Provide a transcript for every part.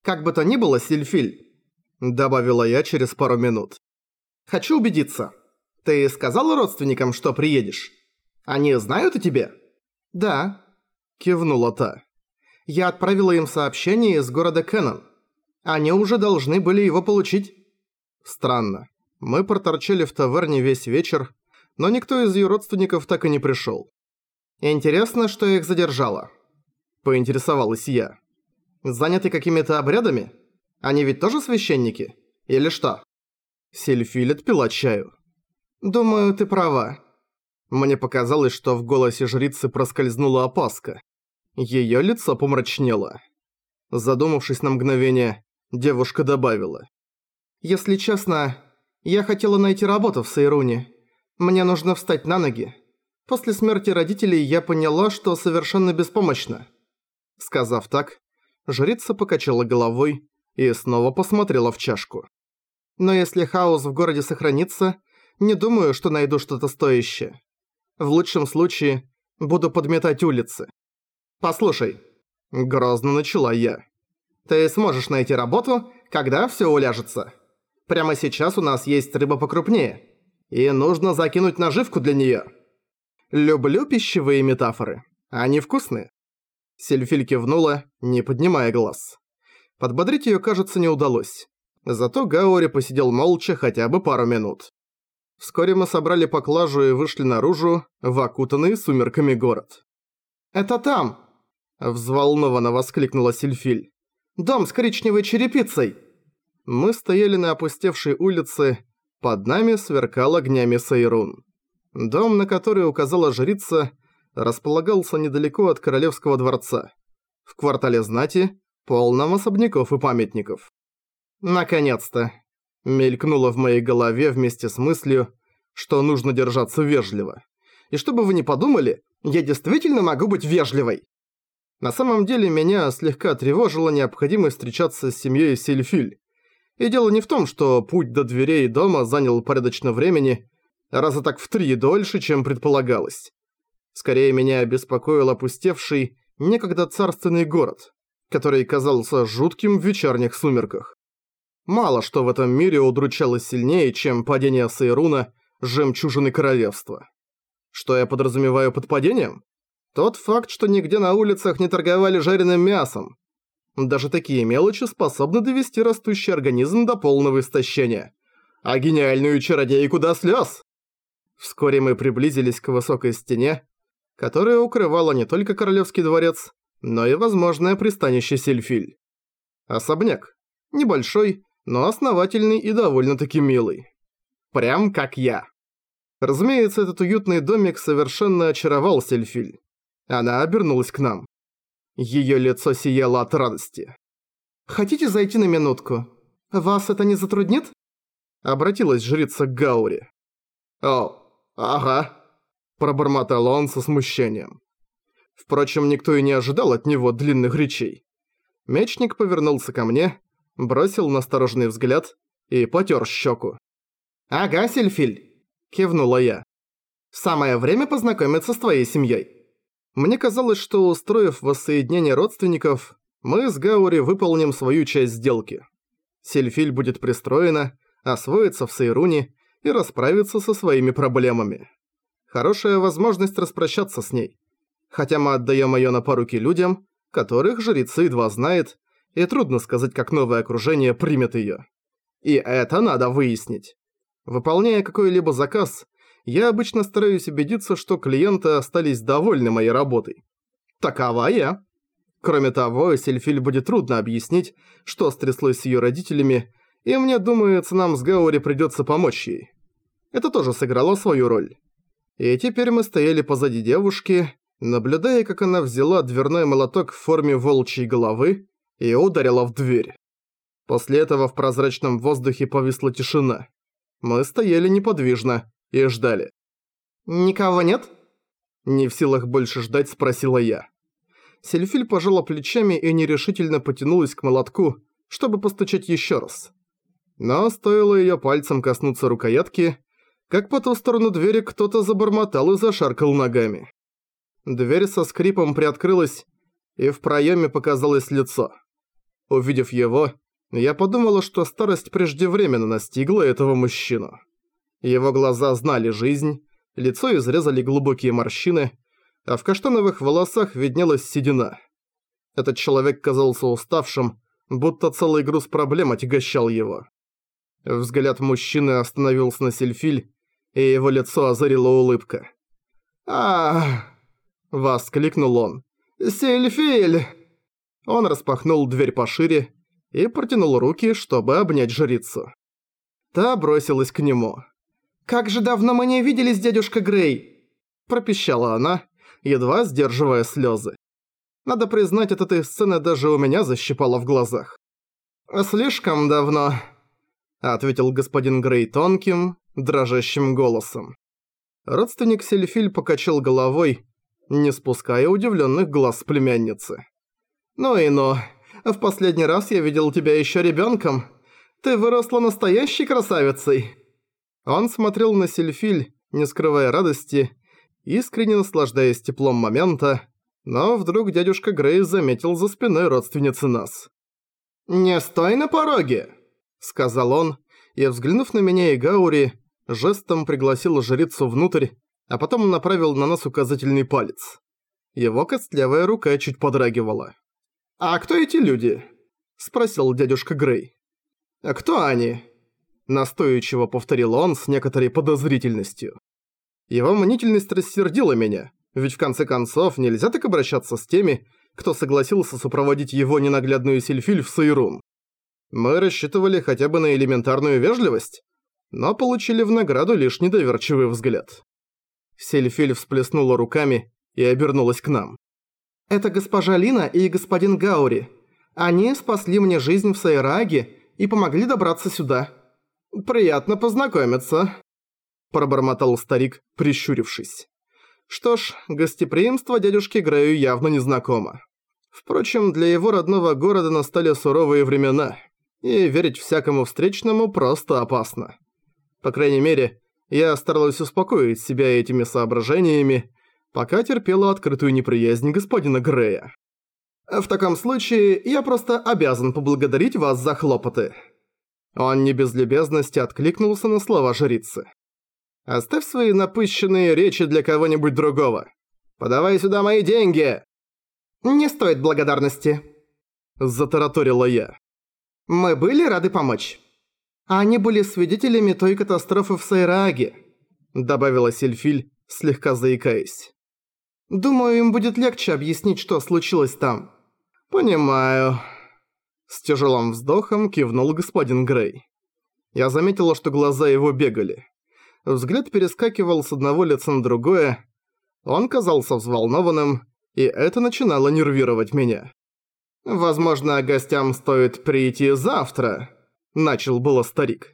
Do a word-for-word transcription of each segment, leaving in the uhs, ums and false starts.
«Как бы то ни было, Сильфиль», — добавила я через пару минут. «Хочу убедиться. Ты сказала родственникам, что приедешь? Они знают о тебе?» «Да», — кивнула та. «Я отправила им сообщение из города Кэнон. Они уже должны были его получить». Странно. Мы проторчали в таверне весь вечер, но никто из ее родственников так и не пришел. «Интересно, что их задержало», — поинтересовалась я. «Заняты какими-то обрядами? Они ведь тоже священники? Или что?» Сильфиль отпила чаю. «Думаю, ты права». Мне показалось, что в голосе жрицы проскользнула опаска. Её лицо помрачнело. Задумавшись на мгновение, девушка добавила. «Если честно, я хотела найти работу в Сейруне. Мне нужно встать на ноги. После смерти родителей я поняла, что совершенно беспомощна». Сказав так, жрица покачала головой и снова посмотрела в чашку. «Но если хаос в городе сохранится, не думаю, что найду что-то стоящее. В лучшем случае буду подметать улицы». «Послушай», — грозно начала я, — «ты сможешь найти работу, когда всё уляжется. Прямо сейчас у нас есть рыба покрупнее, и нужно закинуть наживку для неё». «Люблю пищевые метафоры. Они вкусные». Сильфиль кивнула, не поднимая глаз. Подбодрить её, кажется, не удалось. Зато Гаори посидел молча хотя бы пару минут. Вскоре мы собрали поклажу и вышли наружу, в окутанный сумерками город. «Это там!» – взволнованно воскликнула Сильфиль. «Дом с коричневой черепицей!» Мы стояли на опустевшей улице, под нами сверкал огнями Сейрун. Дом, на который указала жрица, располагался недалеко от королевского дворца, в квартале знати, полном особняков и памятников. «Наконец-то!» – мелькнуло в моей голове вместе с мыслью, что нужно держаться вежливо. И чтобы вы не подумали, я действительно могу быть вежливой. На самом деле меня слегка тревожила необходимость встречаться с семьей Сильфиль. И дело не в том, что путь до дверей дома занял порядочно времени, раза так в три дольше, чем предполагалось. Скорее меня беспокоил опустевший, некогда царственный город, который казался жутким в вечерних сумерках. Мало что в этом мире удручало сильнее, чем падение Сейруна, жемчужины королевства. Что я подразумеваю под падением? Тот факт, что нигде на улицах не торговали жареным мясом. Даже такие мелочи способны довести растущий организм до полного истощения. А гениальную чародейку до слез! Вскоре мы приблизились к высокой стене, которая укрывала не только королевский дворец, но и возможное пристанище Сильфиль. Особняк. Небольшой, но основательный и довольно-таки милый. Прям как я. Разумеется, этот уютный домик совершенно очаровал Сильфиль. Она обернулась к нам. Её лицо сияло от радости. «Хотите зайти на минутку? Вас это не затруднит?» Обратилась жрица к Гаори. «О, ага», – пробормотал он со смущением. Впрочем, никто и не ожидал от него длинных речей. Мечник повернулся ко мне, бросил настороженный взгляд и потёр щеку. «Ага, Сильфиль», – кивнула я. «Самое время познакомиться с твоей семьей». Мне казалось, что, устроив воссоединение родственников, мы с Гаори выполним свою часть сделки. Сильфиль будет пристроена, освоится в Сейруне и расправиться со своими проблемами. Хорошая возможность распрощаться с ней. Хотя мы отдаем её на поруки людям, которых жрица едва знает, и трудно сказать, как новое окружение примет её. И это надо выяснить. Выполняя какой-либо заказ, я обычно стараюсь убедиться, что клиенты остались довольны моей работой. Такова я. Кроме того, Сильфиль будет трудно объяснить, что стряслось с её родителями, и мне думается, нам с Гаори придётся помочь ей. Это тоже сыграло свою роль. И теперь мы стояли позади девушки, наблюдая, как она взяла дверной молоток в форме волчьей головы и ударила в дверь. После этого в прозрачном воздухе повисла тишина. Мы стояли неподвижно и ждали. «Никого нет?» Не в силах больше ждать, спросила я. Сильфиль пожала плечами и нерешительно потянулась к молотку, чтобы постучать еще раз. Но стоило ее пальцем коснуться рукоятки, как по ту сторону двери кто-то забормотал и зашаркал ногами. Дверь со скрипом приоткрылась, и в проеме показалось лицо. Увидев его, я подумала, что старость преждевременно настигла этого мужчину. Его глаза знали жизнь, лицо изрезали глубокие морщины, а в каштановых волосах виднелась седина. Этот человек казался уставшим, будто целый груз проблем отягощал его. Взгляд мужчины остановился на Сильфиль, и его лицо озарила улыбка. «Ах!» – воскликнул он. «Сильфиль!» Он распахнул дверь пошире и протянул руки, чтобы обнять жрицу. Та бросилась к нему. «Как же давно мы не виделись, дядюшка Грей!» – пропищала она, едва сдерживая слезы. Надо признать, от этой сцены даже у меня защипало в глазах. «Слишком давно», – ответил господин Грей тонким, дрожащим голосом. Родственник Сильфиль покачал головой, не спуская удивленных глаз с племянницы. «Ну и ну, в последний раз я видел тебя еще ребенком. Ты выросла настоящей красавицей». Он смотрел на Сильфиль, не скрывая радости, искренне наслаждаясь теплом момента, но вдруг дядюшка Грей заметил за спиной родственницы нас. «Не стой на пороге!» – сказал он, и, взглянув на меня и Гаури, жестом пригласил жрицу внутрь, а потом направил на нас указательный палец. Его костлявая рука чуть подрагивала. «А кто эти люди?» – спросил дядюшка Грей. «А кто они?» – настойчиво повторил он с некоторой подозрительностью. Его мнительность рассердила меня, ведь в конце концов нельзя так обращаться с теми, кто согласился сопроводить его ненаглядную Сильфиль в Сейрун. Мы рассчитывали хотя бы на элементарную вежливость, но получили в награду лишь недоверчивый взгляд. Сильфиль всплеснула руками и обернулась к нам. «Это госпожа Лина и господин Гаури. Они спасли мне жизнь в Сайрааге и помогли добраться сюда. Приятно познакомиться», – пробормотал старик, прищурившись. Что ж, гостеприимство дядюшки Грею явно незнакомо. Впрочем, для его родного города настали суровые времена, и верить всякому встречному просто опасно. По крайней мере, я старалась успокоить себя этими соображениями, пока терпела открытую неприязнь господина Грея. «В таком случае, я просто обязан поблагодарить вас за хлопоты». Он не без любезности откликнулся на слова жрицы. «Оставь свои напыщенные речи для кого-нибудь другого. Подавай сюда мои деньги!» «Не стоит благодарности», – затараторила я. «Мы были рады помочь. Они были свидетелями той катастрофы в Сайрааге», – добавила Сильфиль, слегка заикаясь. «Думаю, им будет легче объяснить, что случилось там». «Понимаю». С тяжелым вздохом кивнул господин Грей. Я заметила, что глаза его бегали. Взгляд перескакивал с одного лица на другое. Он казался взволнованным, и это начинало нервировать меня. «Возможно, гостям стоит прийти завтра», – начал было старик.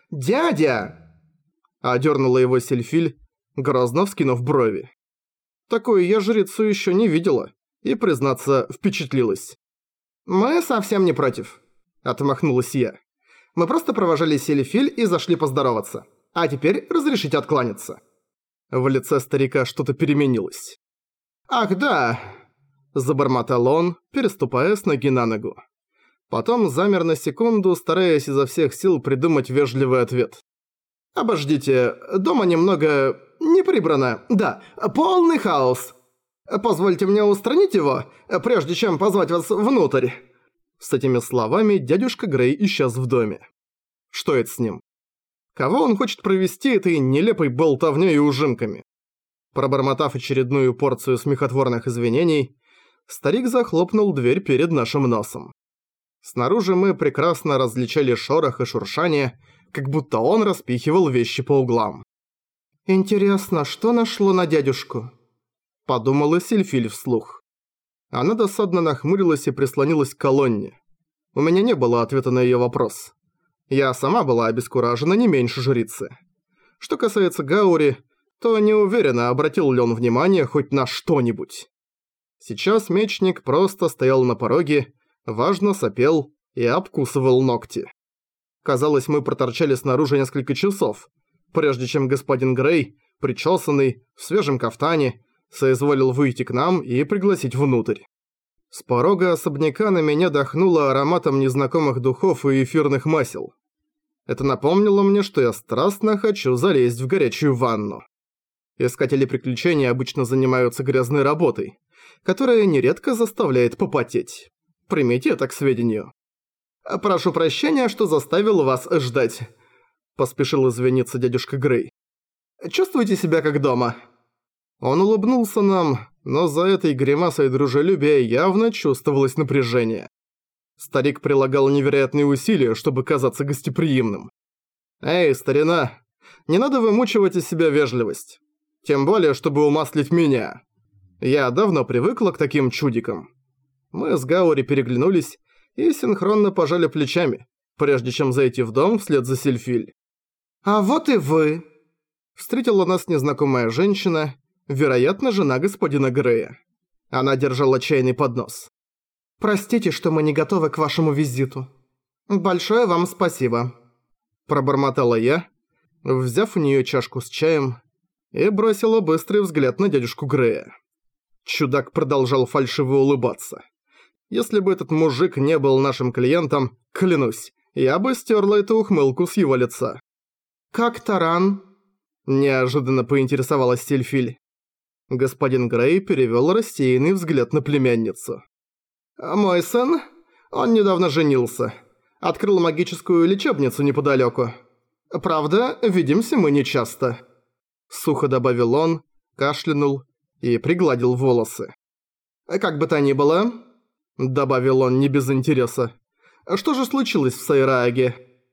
«Дядя!» – одернула его Сильфиль, грозно вскинув брови. Такую я жрицу еще не видела, и, признаться, впечатлилась. «Мы совсем не против», – отмахнулась я. «Мы просто провожали Сильфиль и зашли поздороваться. А теперь разрешите откланяться». В лице старика что-то переменилось. «Ах, да!» – забормотал он, переступая с ноги на ногу. Потом замер на секунду, стараясь изо всех сил придумать вежливый ответ. «Обождите, дома немного не прибрано. Да, полный хаос. Позвольте мне устранить его, прежде чем позвать вас внутрь». С этими словами дядюшка Грей исчез в доме. Что это с ним? Кого он хочет провести этой нелепой болтовнёй и ужимками? Пробормотав очередную порцию смехотворных извинений, старик захлопнул дверь перед нашим носом. Снаружи мы прекрасно различали шорох и шуршание, как будто он распихивал вещи по углам. «Интересно, что нашло на дядюшку?» – подумала Сильфиль вслух. Она досадно нахмурилась и прислонилась к колонне. У меня не было ответа на её вопрос. Я сама была обескуражена не меньше жрицы. Что касается Гаури, то не уверена, обратил ли он внимание хоть на что-нибудь. Сейчас мечник просто стоял на пороге, важно сопел и обкусывал ногти. Казалось, мы проторчали снаружи несколько часов, прежде чем господин Грей, причесанный, в свежем кафтане, соизволил выйти к нам и пригласить внутрь. С порога особняка на меня дохнуло ароматом незнакомых духов и эфирных масел. Это напомнило мне, что я страстно хочу залезть в горячую ванну. Искатели приключений обычно занимаются грязной работой, которая нередко заставляет попотеть. Примите это к сведению. «Прошу прощения, что заставил вас ждать», – поспешил извиниться дядюшка Грей. «Чувствуете себя как дома?» Он улыбнулся нам, но за этой гримасой дружелюбия явно чувствовалось напряжение. Старик прилагал невероятные усилия, чтобы казаться гостеприимным. «Эй, старина, не надо вымучивать из себя вежливость. Тем более, чтобы умаслить меня. Я давно привыкла к таким чудикам». Мы с Гаури переглянулись и синхронно пожали плечами, прежде чем зайти в дом вслед за Сильфиль. «А вот и вы!» Встретила нас незнакомая женщина, вероятно, жена господина Грея. Она держала чайный поднос. «Простите, что мы не готовы к вашему визиту. Большое вам спасибо», – пробормотала я, взяв у нее чашку с чаем, и бросила быстрый взгляд на дядюшку Грея. Чудак продолжал фальшиво улыбаться. Если бы этот мужик не был нашим клиентом, клянусь, я бы стерла эту ухмылку с его лица. «Как таран?» – неожиданно поинтересовалась Сильфиль. Господин Грей перевёл рассеянный взгляд на племянницу. «Мой сын? Он недавно женился. Открыл магическую лечебницу неподалёку. Правда, видимся мы нечасто». Сухо добавил он, кашлянул и пригладил волосы. «Как бы то ни было», – добавил он не без интереса, – «что же случилось в Сайрааге?»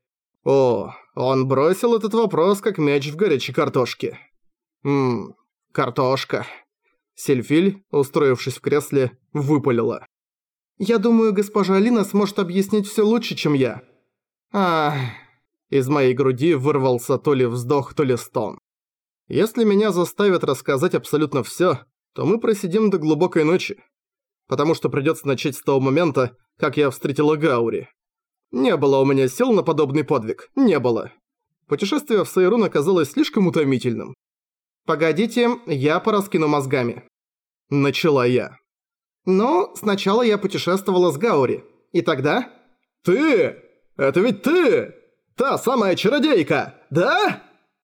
О, он бросил этот вопрос как мяч в горячей картошке. Ммм... «Картошка». Сильфиль, устроившись в кресле, выпалила. «Я думаю, госпожа Алина сможет объяснить всё лучше, чем я». Ах... Из моей груди вырвался то ли вздох, то ли стон. Если меня заставят рассказать абсолютно всё, то мы просидим до глубокой ночи. Потому что придётся начать с того момента, как я встретила Гаури. Не было у меня сил на подобный подвиг. Не было. Путешествие в Сайрун оказалось слишком утомительным. «Погодите, я пораскину мозгами», – начала я. «Ну, сначала я путешествовала с Гаури, и тогда...» «Ты? Это ведь ты! Та самая чародейка, да?»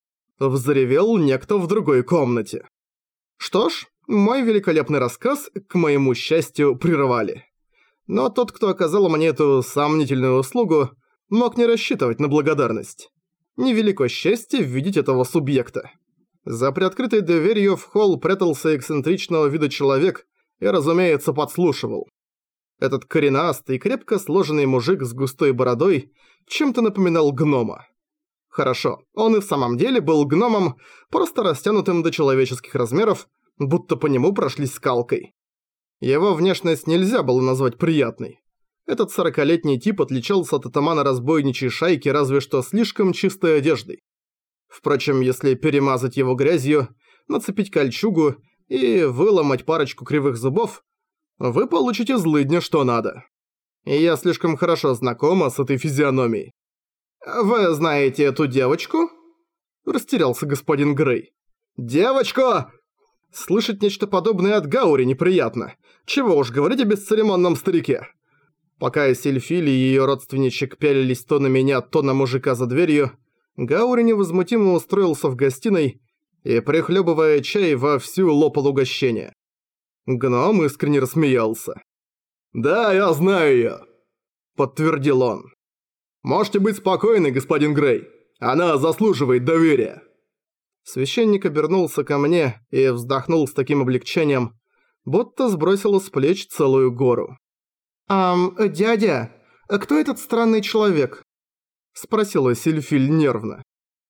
Взревел некто в другой комнате. Что ж, мой великолепный рассказ, к моему счастью, прервали. Но тот, кто оказал мне эту сомнительную услугу, мог не рассчитывать на благодарность. Невелико счастье видеть этого субъекта. За приоткрытой дверью в холл прятался эксцентричного вида человек и, разумеется, подслушивал. Этот коренастый, крепко сложенный мужик с густой бородой чем-то напоминал гнома. Хорошо, он и в самом деле был гномом, просто растянутым до человеческих размеров, будто по нему прошлись скалкой. Его внешность нельзя было назвать приятной. Этот сорокалетний тип отличался от атамана разбойничьей шайки разве что слишком чистой одеждой. Впрочем, если перемазать его грязью, нацепить кольчугу и выломать парочку кривых зубов, вы получите злыдня что надо. И я слишком хорошо знакома с этой физиономией. «Вы знаете эту девочку?» – растерялся господин Грей. «Девочку!» Слышать нечто подобное от Гаури неприятно. Чего уж говорить о бесцеремонном старике. Пока Сильфиль и её родственничек пялились то на меня, то на мужика за дверью, Гаури невозмутимо устроился в гостиной и, прихлёбывая чай, вовсю лопал угощение. Гном искренне рассмеялся. «Да, я знаю её», — подтвердил он. «Можете быть спокойны, господин Грей. Она заслуживает доверия». Священник обернулся ко мне и вздохнул с таким облегчением, будто сбросил с плеч целую гору. «Ам, дядя, кто этот странный человек?» – спросила Сильфиль нервно.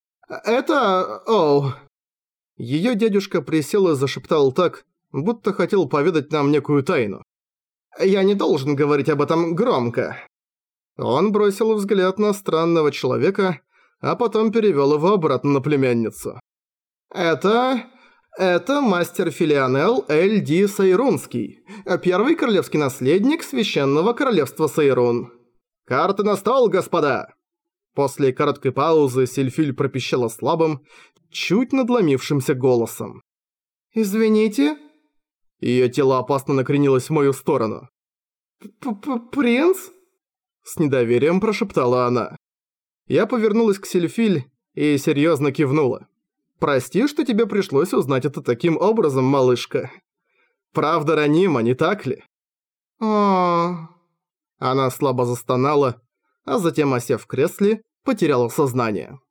«Это... Оу...» Её дядюшка присел и зашептал так, будто хотел поведать нам некую тайну. «Я не должен говорить об этом громко». Он бросил взгляд на странного человека, а потом перевёл его обратно на племянницу. «Это... это мастер Филионел Эль Ди Сайрунский, первый королевский наследник Священного Королевства Сайрун. Карты на стол, господа!» После короткой паузы Сильфиль пропищала слабым, чуть надломившимся голосом. «Извините?» Её тело опасно накренилось в мою сторону. «П-п-принц?» С недоверием прошептала она. Я повернулась к Сильфиль и серьезно кивнула. «Прости, что тебе пришлось узнать это таким образом, малышка. Правда ранима, не так ли?» «О...» Она слабо застонала, а затем, осев в кресле, потеряла сознание.